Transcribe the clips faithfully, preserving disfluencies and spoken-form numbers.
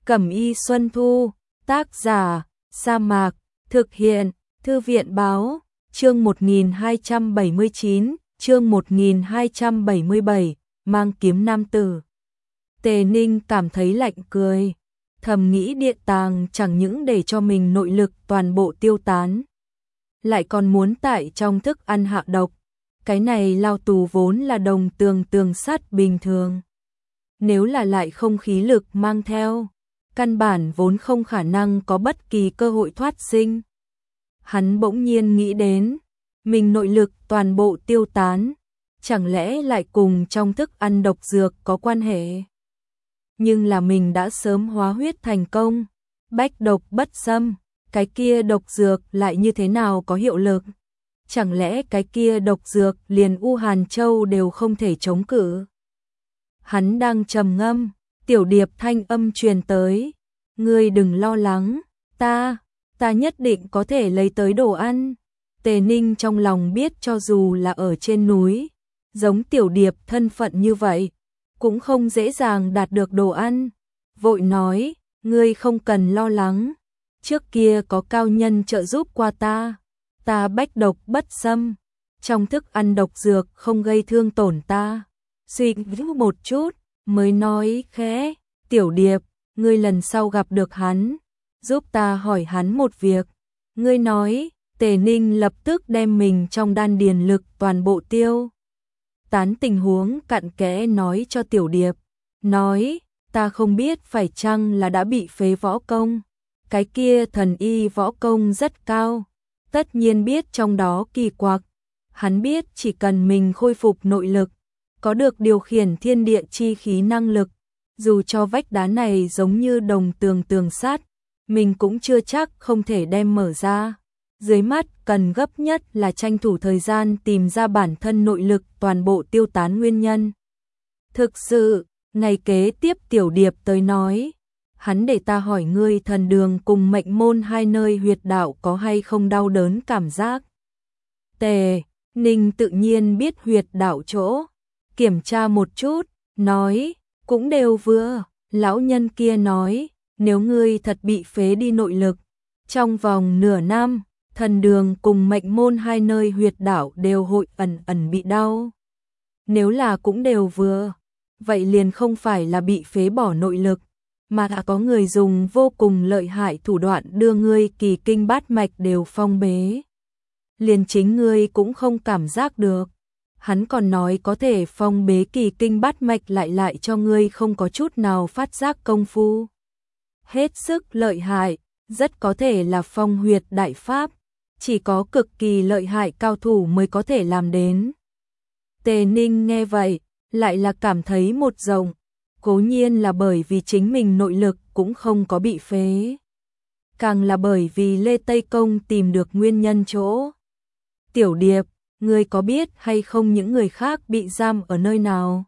Cẩm y Xuân Thu, tác giả, Sa Mạc, thực hiện, Thư viện báo, chương một nghìn hai trăm bảy mươi chín, chương một nghìn hai trăm bảy mươi bảy, mang kiếm nam tử. Tề Ninh cảm thấy lạnh cười, thầm nghĩ Điện Tàng chẳng những để cho mình nội lực toàn bộ tiêu tán, lại còn muốn tại trong thức ăn hạ độc. Cái này lao tù vốn là đồng tường tường sắt bình thường. Nếu là lại không khí lực mang theo, căn bản vốn không khả năng có bất kỳ cơ hội thoát sinh. Hắn bỗng nhiên nghĩ đến, mình nội lực toàn bộ tiêu tán, chẳng lẽ lại cùng trong thức ăn độc dược có quan hệ? Nhưng là mình đã sớm hóa huyết thành công, bách độc bất xâm, cái kia độc dược lại như thế nào có hiệu lực? Chẳng lẽ cái kia độc dược liền U Hàn Châu đều không thể chống cự? Hắn đang trầm ngâm, Tiểu Điệp thanh âm truyền tới, ngươi đừng lo lắng, ta, ta nhất định có thể lấy tới đồ ăn. Tề Ninh trong lòng biết cho dù là ở trên núi, giống Tiểu Điệp thân phận như vậy, cũng không dễ dàng đạt được đồ ăn. Vội nói, ngươi không cần lo lắng, trước kia có cao nhân trợ giúp qua ta, ta bách độc bất xâm, trong thức ăn độc dược không gây thương tổn ta. Suy nghĩ một chút, mới nói khẽ, Tiểu Điệp, ngươi lần sau gặp được hắn, giúp ta hỏi hắn một việc. Ngươi nói, Tề Ninh lập tức đem mình trong đan điền lực toàn bộ tiêu tán tình huống cặn kẽ nói cho Tiểu Điệp, nói, ta không biết phải chăng là đã bị phế võ công, cái kia thần y võ công rất cao, tất nhiên biết trong đó kỳ quặc. Hắn biết chỉ cần mình khôi phục nội lực, có được điều khiển thiên địa chi khí năng lực, dù cho vách đá này giống như đồng tường tường sắt, mình cũng chưa chắc không thể đem mở ra. Dưới mắt cần gấp nhất là tranh thủ thời gian tìm ra bản thân nội lực toàn bộ tiêu tán nguyên nhân. Thực sự, ngày kế tiếp Tiểu Điệp tới nói, hắn để ta hỏi ngươi thần đường cùng mệnh môn hai nơi huyệt đạo có hay không đau đớn cảm giác. Tề Ninh tự nhiên biết huyệt đạo chỗ, kiểm tra một chút, nói, cũng đều vừa. Lão nhân kia nói, nếu ngươi thật bị phế đi nội lực, trong vòng nửa năm, thần đường cùng mệnh môn hai nơi huyệt đạo đều hội ẩn ẩn bị đau. Nếu là cũng đều vừa, vậy liền không phải là bị phế bỏ nội lực, mà đã có người dùng vô cùng lợi hại thủ đoạn đưa ngươi kỳ kinh bát mạch đều phong bế. Liền chính ngươi cũng không cảm giác được. Hắn còn nói có thể phong bế kỳ kinh bát mạch lại lại cho ngươi không có chút nào phát giác công phu. Hết sức lợi hại, rất có thể là phong huyệt đại pháp, chỉ có cực kỳ lợi hại cao thủ mới có thể làm đến. Tề Ninh nghe vậy, lại là cảm thấy một rộng, cố nhiên là bởi vì chính mình nội lực cũng không có bị phế, càng là bởi vì Lê Tây Công tìm được nguyên nhân chỗ. Tiểu Điệp, ngươi có biết hay không những người khác bị giam ở nơi nào?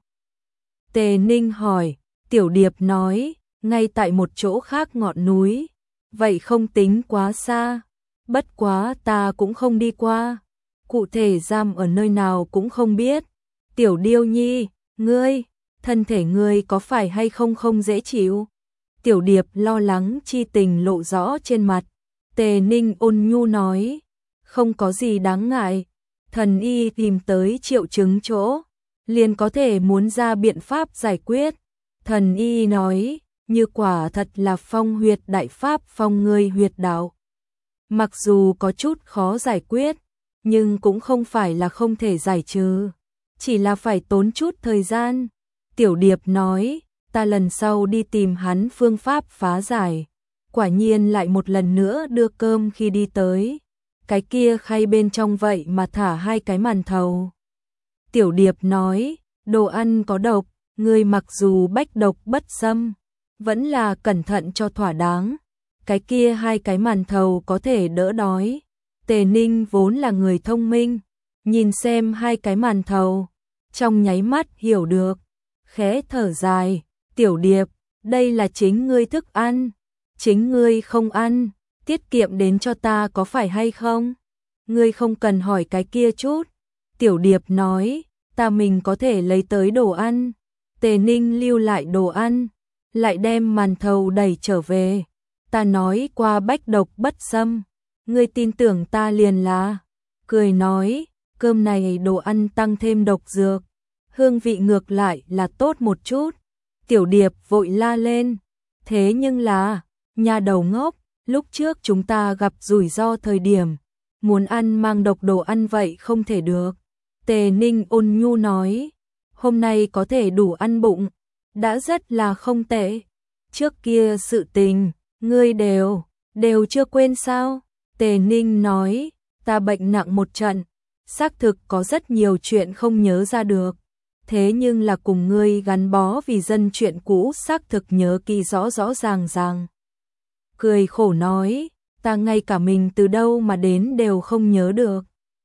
Tề Ninh hỏi. Tiểu Điệp nói, ngay tại một chỗ khác ngọn núi, vậy không tính quá xa, bất quá ta cũng không đi qua, cụ thể giam ở nơi nào cũng không biết. Tiểu Điêu Nhi, ngươi, thân thể ngươi có phải hay không không dễ chịu? Tiểu Điệp lo lắng chi tình lộ rõ trên mặt. Tề Ninh ôn nhu nói, không có gì đáng ngại, thần y tìm tới triệu chứng chỗ, liền có thể muốn ra biện pháp giải quyết. Thần y nói, như quả thật là phong huyệt đại pháp phong ngươi huyệt đạo, mặc dù có chút khó giải quyết, nhưng cũng không phải là không thể giải trừ, chỉ là phải tốn chút thời gian. Tiểu Điệp nói, ta lần sau đi tìm hắn phương pháp phá giải. Quả nhiên lại một lần nữa đưa cơm khi đi tới, cái kia khay bên trong vậy mà thả hai cái màn thầu. Tiểu Điệp nói, đồ ăn có độc, ngươi mặc dù bách độc bất xâm, vẫn là cẩn thận cho thỏa đáng, cái kia hai cái màn thầu có thể đỡ đói. Tề Ninh vốn là người thông minh, nhìn xem hai cái màn thầu, trong nháy mắt hiểu được, khẽ thở dài, Tiểu Điệp, đây là chính ngươi thức ăn, chính ngươi không ăn, tiết kiệm đến cho ta có phải hay không? Ngươi không cần hỏi cái kia chút. Tiểu Điệp nói, ta mình có thể lấy tới đồ ăn. Tề Ninh lưu lại đồ ăn, lại đem màn thầu đẩy trở về. Ta nói qua bách độc bất xâm, ngươi tin tưởng ta liền là. Cười nói, cơm này đồ ăn tăng thêm độc dược, hương vị ngược lại là tốt một chút. Tiểu Điệp vội la lên, thế nhưng là, nhà đầu ngốc, lúc trước chúng ta gặp rủi ro thời điểm, muốn ăn mang độc đồ ăn vậy không thể được. Tề Ninh ôn nhu nói, hôm nay có thể đủ ăn bụng, đã rất là không tệ. Trước kia sự tình, ngươi đều, đều chưa quên sao? Tề Ninh nói, ta bệnh nặng một trận, xác thực có rất nhiều chuyện không nhớ ra được. Thế nhưng là cùng ngươi gắn bó vì dân chuyện cũ xác thực nhớ kỳ rõ rõ ràng ràng. Cười khổ nói, ta ngay cả mình từ đâu mà đến đều không nhớ được.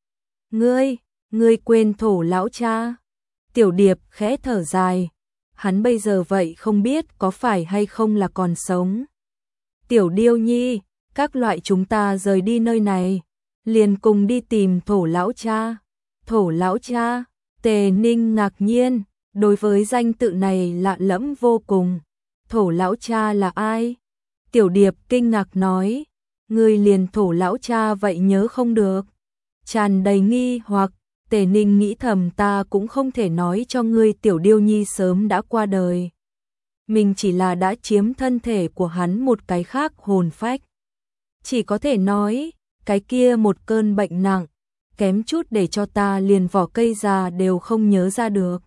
Ngươi, ngươi quên thổ lão cha. Tiểu Điệp khẽ thở dài, hắn bây giờ vậy không biết có phải hay không là còn sống. Tiểu Điêu Nhi, các loại chúng ta rời đi nơi này, liền cùng đi tìm thổ lão cha. Thổ lão cha, Tề Ninh ngạc nhiên, đối với danh tự này lạ lẫm vô cùng. Thổ lão cha là ai? Tiểu Điệp kinh ngạc nói, ngươi liền thổ lão cha vậy nhớ không được. Tràn đầy nghi hoặc, Tề Ninh nghĩ thầm ta cũng không thể nói cho ngươi Tiểu Điêu Nhi sớm đã qua đời. Mình chỉ là đã chiếm thân thể của hắn một cái khác hồn phách. Chỉ có thể nói, cái kia một cơn bệnh nặng, kém chút để cho ta liền vỏ cây già đều không nhớ ra được.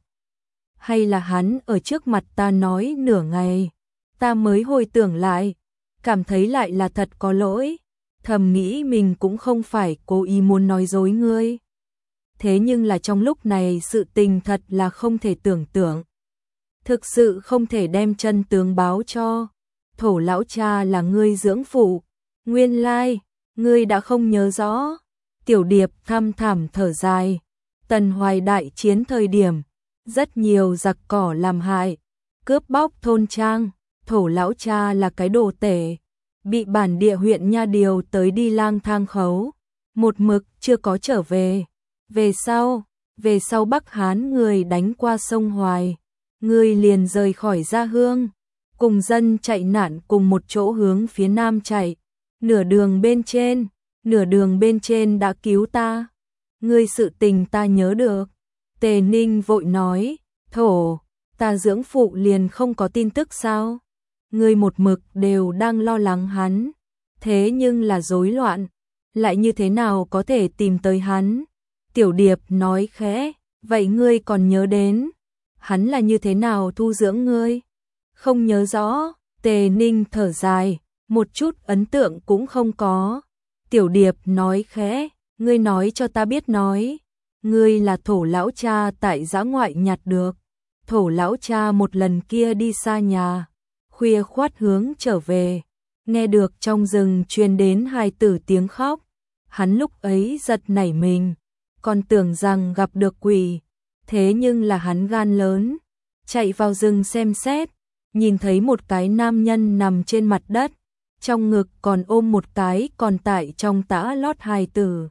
Hay là hắn ở trước mặt ta nói nửa ngày, ta mới hồi tưởng lại, cảm thấy lại là thật có lỗi, thầm nghĩ mình cũng không phải cố ý muốn nói dối ngươi. Thế nhưng là trong lúc này sự tình thật là không thể tưởng tượng. Thực sự không thể đem chân tướng báo cho. Thổ lão cha là ngươi dưỡng phụ, nguyên lai, ngươi đã không nhớ rõ. Tiểu Điệp thăm thẳm thở dài, Tần Hoài đại chiến thời điểm, rất nhiều giặc cỏ làm hại, cướp bóc thôn trang, thổ lão cha là cái đồ tể, bị bản địa huyện nha điều tới đi lang thang khấu, một mực chưa có trở về. Về sau, về sau Bắc Hán người đánh qua sông Hoài, người liền rời khỏi gia hương, cùng dân chạy nạn cùng một chỗ hướng phía nam chạy, nửa đường bên trên, nửa đường bên trên đã cứu ta. Ngươi sự tình ta nhớ được. Tề Ninh vội nói, thổ, ta dưỡng phụ liền không có tin tức sao? Ngươi một mực đều đang lo lắng hắn, thế nhưng là rối loạn, lại như thế nào có thể tìm tới hắn? Tiểu Điệp nói khẽ, vậy ngươi còn nhớ đến, hắn là như thế nào thu dưỡng ngươi? Không nhớ rõ. Tề Ninh thở dài, một chút ấn tượng cũng không có. Tiểu Điệp nói khẽ, ngươi nói cho ta biết nói, ngươi là thổ lão cha tại dã ngoại nhặt được. Thổ lão cha một lần kia đi xa nhà, khuya khoát hướng trở về, nghe được trong rừng truyền đến hài tử tiếng khóc. Hắn lúc ấy giật nảy mình, còn tưởng rằng gặp được quỷ, thế nhưng là hắn gan lớn, chạy vào rừng xem xét, nhìn thấy một cái nam nhân nằm trên mặt đất, trong ngực còn ôm một cái còn tại trong tã lót hài tử.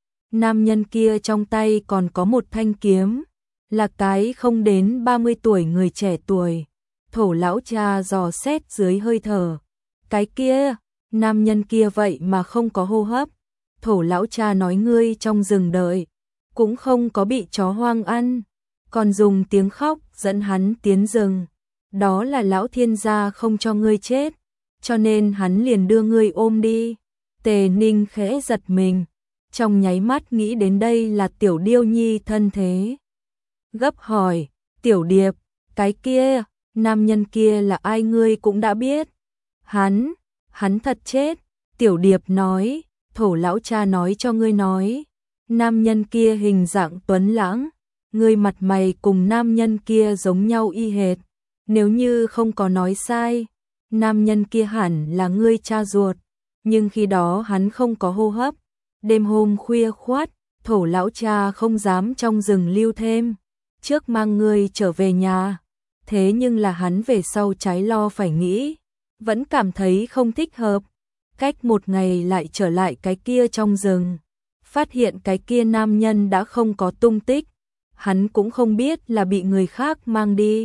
Nam nhân kia trong tay còn có một thanh kiếm, là cái không đến ba mươi tuổi người trẻ tuổi. Thổ lão cha dò xét dưới hơi thở, cái kia, nam nhân kia vậy mà không có hô hấp. Thổ lão cha nói ngươi trong rừng đợi, cũng không có bị chó hoang ăn, còn dùng tiếng khóc dẫn hắn tiến rừng. Đó là lão thiên gia không cho ngươi chết, cho nên hắn liền đưa ngươi ôm đi. Tề Ninh khẽ giật mình, trong nháy mắt nghĩ đến đây là Tiểu Điêu Nhi thân thế. Gấp hỏi, Tiểu Điệp, cái kia, nam nhân kia là ai ngươi cũng đã biết. Hắn, hắn thật chết. Tiểu Điệp nói, thổ lão cha nói cho ngươi nói, nam nhân kia hình dạng tuấn lãng, ngươi mặt mày cùng nam nhân kia giống nhau y hệt. Nếu như không có nói sai, nam nhân kia hẳn là ngươi cha ruột, nhưng khi đó hắn không có hô hấp. Đêm hôm khuya khoát, thổ lão cha không dám trong rừng lưu thêm, trước mang ngươi trở về nhà. Thế nhưng là hắn về sau trái lo phải nghĩ, vẫn cảm thấy không thích hợp. Cách một ngày lại trở lại cái kia trong rừng, phát hiện cái kia nam nhân đã không có tung tích, hắn cũng không biết là bị người khác mang đi.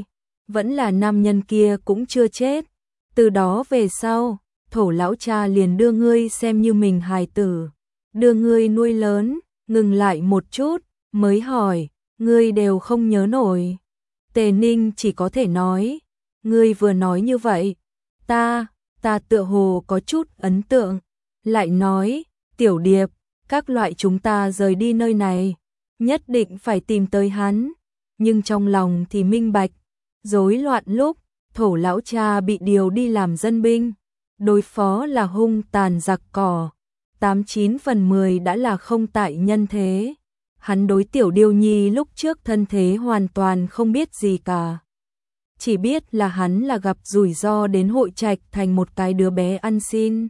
vẫn là nam nhân kia cũng chưa chết. Từ đó về sau, Thổ lão cha liền đưa ngươi xem như mình hài tử, đưa ngươi nuôi lớn. Ngừng lại một chút, mới hỏi, ngươi đều không nhớ nổi. Tề Ninh chỉ có thể nói, ngươi vừa nói như vậy, ta, ta tựa hồ có chút ấn tượng. Lại nói, Tiểu Điệp, các loại chúng ta rời đi nơi này, nhất định phải tìm tới hắn. Nhưng trong lòng thì minh bạch, rối loạn lúc, Thổ lão cha bị điều đi làm dân binh, đối phó là hung tàn giặc cỏ, tám chín phần mười đã là không tại nhân thế. Hắn đối Tiểu Điêu Nhi lúc trước thân thế hoàn toàn không biết gì cả. Chỉ biết là hắn là gặp rủi ro đến hội trạch thành một cái đứa bé ăn xin.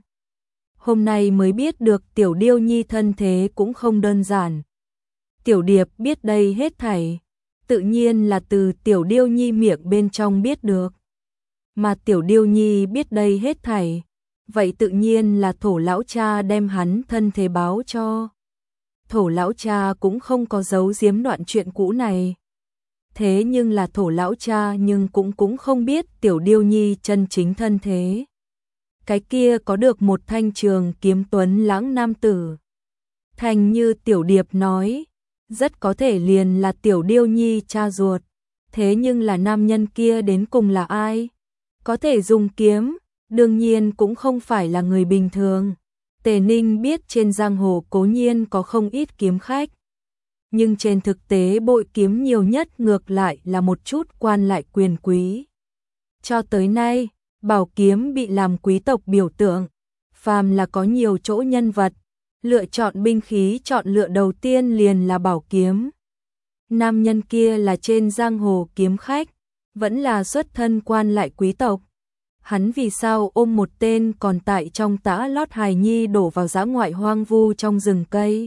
Hôm nay mới biết được Tiểu Điêu Nhi thân thế cũng không đơn giản. Tiểu Điệp biết đây hết thảy, tự nhiên là từ Tiểu Điêu Nhi miệng bên trong biết được. Mà Tiểu Điêu Nhi biết đây hết thảy, vậy tự nhiên là Thổ lão cha đem hắn thân thế báo cho. Thổ lão cha cũng không có giấu giếm đoạn chuyện cũ này. Thế nhưng là Thổ lão cha nhưng cũng cũng không biết Tiểu Điêu Nhi chân chính thân thế. Cái kia có được một thanh trường kiếm tuấn lãng nam tử. Thành như Tiểu Điệp nói, rất có thể liền là Tiểu Điêu Nhi cha ruột. Thế nhưng là nam nhân kia đến cùng là ai? Có thể dùng kiếm, đương nhiên cũng không phải là người bình thường. Tề Ninh biết trên giang hồ cố nhiên có không ít kiếm khách, nhưng trên thực tế bội kiếm nhiều nhất ngược lại là một chút quan lại quyền quý. Cho tới nay, bảo kiếm bị làm quý tộc biểu tượng, phàm là có nhiều chỗ nhân vật, lựa chọn binh khí chọn lựa đầu tiên liền là bảo kiếm. Nam nhân kia là trên giang hồ kiếm khách, vẫn là xuất thân quan lại quý tộc. Hắn vì sao ôm một tên còn tại trong tã lót hài nhi đổ vào dã ngoại hoang vu trong rừng cây?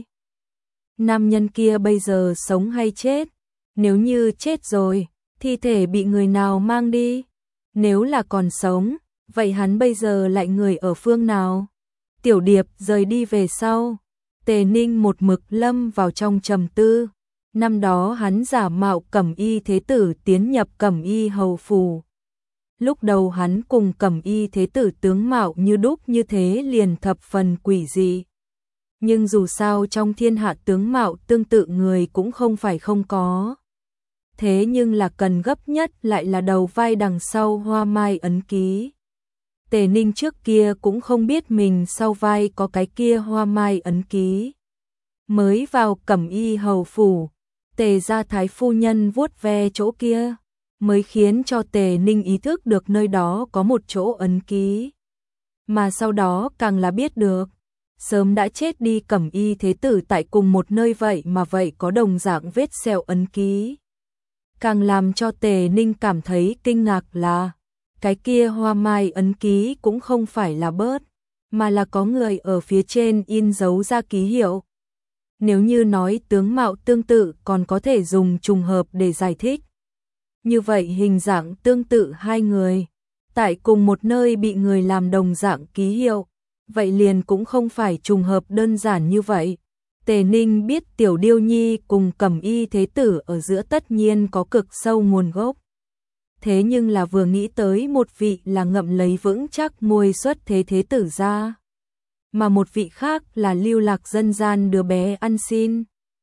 Nam nhân kia bây giờ sống hay chết? Nếu như chết rồi, thi thể bị người nào mang đi? Nếu là còn sống, vậy hắn bây giờ lại người ở phương nào? Tiểu Điệp rời đi về sau, Tề Ninh một mực lâm vào trong trầm tư. Năm đó hắn giả mạo Cẩm Y thế tử tiến nhập Cẩm Y hầu phủ. Lúc đầu hắn cùng Cẩm Y thế tử tướng mạo như đúc như thế liền thập phần quỷ dị. Nhưng dù sao trong thiên hạ tướng mạo tương tự người cũng không phải không có. Thế nhưng là cần gấp nhất lại là đầu vai đằng sau hoa mai ấn ký. Tề Ninh trước kia cũng không biết mình sau vai có cái kia hoa mai ấn ký. Mới vào Cẩm Y hầu phủ, Tề gia thái phu nhân vuốt ve chỗ kia, mới khiến cho Tề Ninh ý thức được nơi đó có một chỗ ấn ký. Mà sau đó càng là biết được, sớm đã chết đi Cẩm Y thế tử tại cùng một nơi vậy mà vậy có đồng dạng vết sẹo ấn ký. Càng làm cho Tề Ninh cảm thấy kinh ngạc là, cái kia hoa mai ấn ký cũng không phải là bớt, mà là có người ở phía trên in dấu ra ký hiệu. Nếu như nói tướng mạo tương tự còn có thể dùng trùng hợp để giải thích. Như vậy hình dạng tương tự hai người, tại cùng một nơi bị người làm đồng dạng ký hiệu, vậy liền cũng không phải trùng hợp đơn giản như vậy. Tề Ninh biết Tiểu Điêu Nhi cùng Cẩm Y thế tử ở giữa tất nhiên có cực sâu nguồn gốc. Thế nhưng là vừa nghĩ tới một vị là ngậm lấy vững chắc môi xuất thế thế tử ra, mà một vị khác là lưu lạc dân gian đứa bé ăn xin.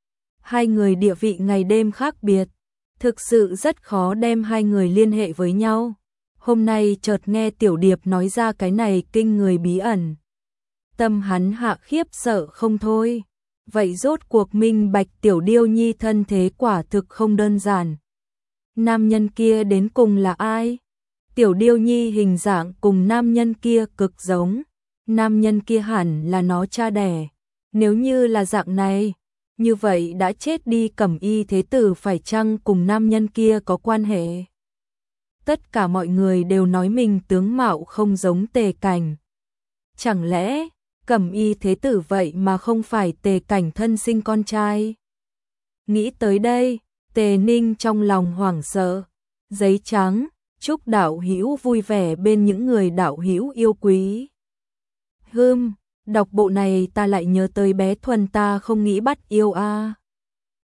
Hai người địa vị ngày đêm khác biệt, thực sự rất khó đem hai người liên hệ với nhau. Hôm nay chợt nghe Tiểu Điệp nói ra cái này kinh người bí ẩn. Tâm hắn hạ khiếp sợ không thôi. Vậy rốt cuộc minh bạch Tiểu Điêu Nhi thân thế quả thực không đơn giản. Nam nhân kia đến cùng là ai? Tiểu Điêu Nhi hình dạng cùng nam nhân kia cực giống. Nam nhân kia hẳn là nó cha đẻ. Nếu như là dạng này, như vậy đã chết đi Cẩm Y thế tử phải chăng cùng nam nhân kia có quan hệ? Tất cả mọi người đều nói mình tướng mạo không giống Tề Cảnh. Chẳng lẽ Cẩm Y thế tử vậy mà không phải Tề Cảnh thân sinh con trai? Nghĩ tới đây, Tề Ninh trong lòng hoảng sợ. Giấy trắng, chúc đạo hữu vui vẻ bên những người đạo hữu yêu quý. Hừm, đọc bộ này ta lại nhớ tới bé Thuần ta không nghĩ bắt yêu a. À.